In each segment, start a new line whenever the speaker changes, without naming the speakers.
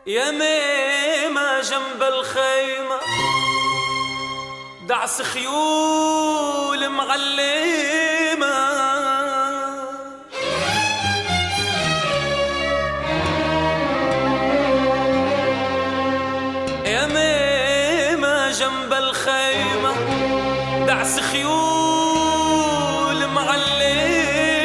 يا ميمة جنب الخيمة دعس خيول معلمة، يا ميمة جنب الخيمة دعس خيول معلمة،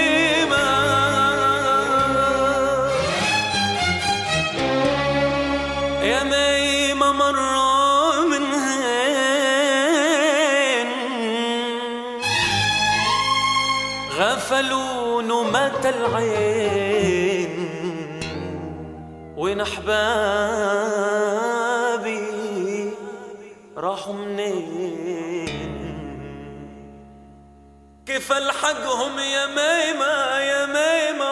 يا ميمة مرة من هين غفلون ومات العين، وين أحبابي راحوا منين؟ كيف ألحقهم يا ميمة يا ميمة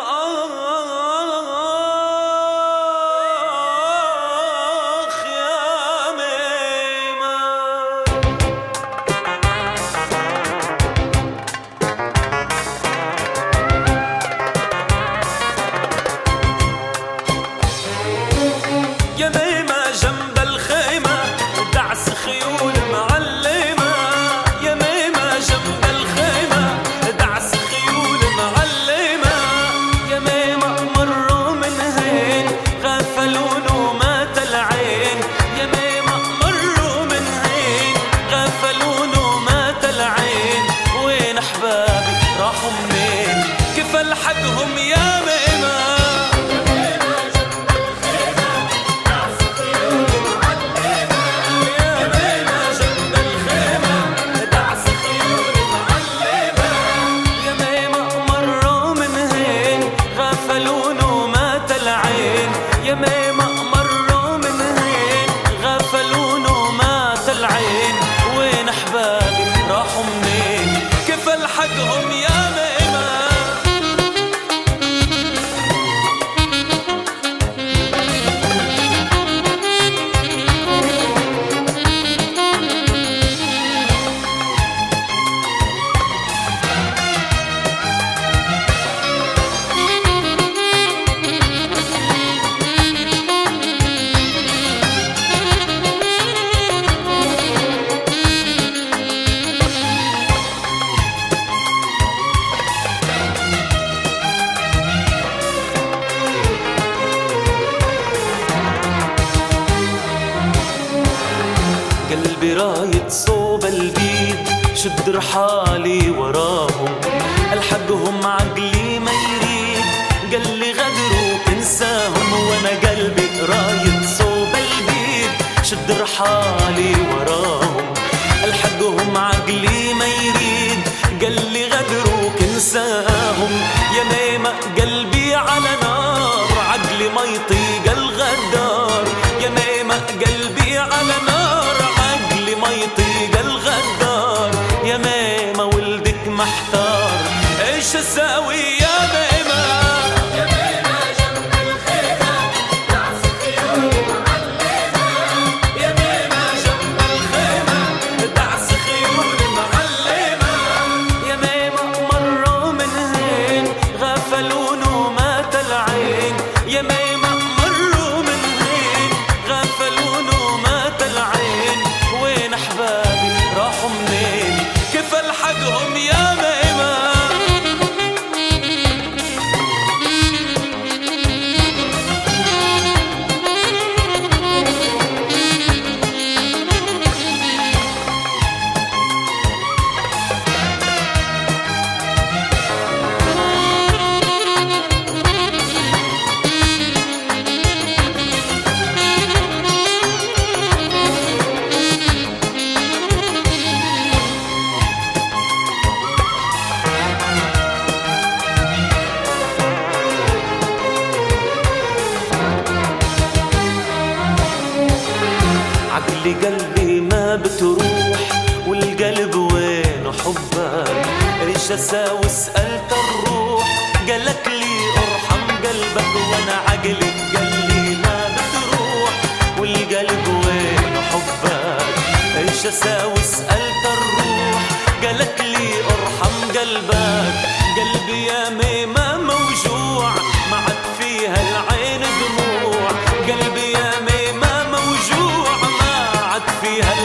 يا ميمة جنب الخيمة دعس خيول معلمة، يا ميمة جنب الخيمة دعس خيول معلمة، يا ميمة مروا من هين غفلون ومات العين، يا ميمة مروا من هين غفلون ومات العين، وين أحبابي راحوا منين؟ كيف ألحقهم يا ميمة؟ يا ميمة مروا من هين غفلون ومات العين، وين أحبابي راحوا منين؟ كيف ألحقهم يا ميمة؟ قلبي رايد صوب البيد شد رحالي وراهم، ألحقهم عقلي ما يريد قال لي غدروا تنساهم، وانا قلبي رايد صوب البيد شد رحالي وراهم، ألحقهم عقلي ما يريد قال لي غدروا تنساهم، يا ميمة قلبي على نار عقلي ما يطيق الغدار، يا ميمة قلبي على نار ما يطيق الغدار، يا ميمة ولدك محتار ايش اساوي يا ميمة؟
يا ميمة جنب الخيمة دعس خيول معلمة،
يا ميمة جنب الخيمة دعس خيول معلمة، يا ميمة مروا من هين غفلون ومات العين، يا ميمة مروا من هين غفلون ومات العين، وين أحبابي راحوا منين؟ كيف ألحقهم يا ميمة؟ عقلي قلبي ما بتروح والقلب وين حبك، ايش اساوي سألت الروح قالك لي ارحم قلبك، وانا عقلي قال لي ما بتروح والقلب وين حبك، ايش اساوي سألت الروح قالك لي ارحم قلبك، قلبي يا ميمة موجوع ما عاد فيها العين دموع، قلبي يا ميمة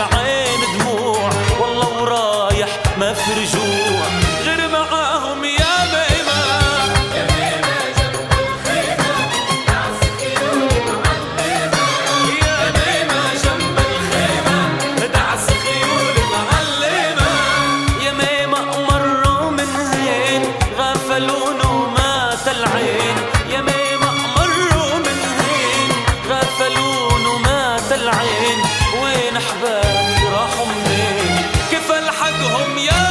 بالعين دموع والله ورايح ما في رجوع غير معاهم يا ميمة.
يا ميمة جنب الخيمة نعس خيول معلمة.
يا ميمة جنب الخيمة دعس خيول معلمة. يا ميمة مروا من هين غفلون ومات العين. يا ميمة مروا من هين غفلون ومات العين. وين أحبابي راحوا منين كيف ألحقهم يا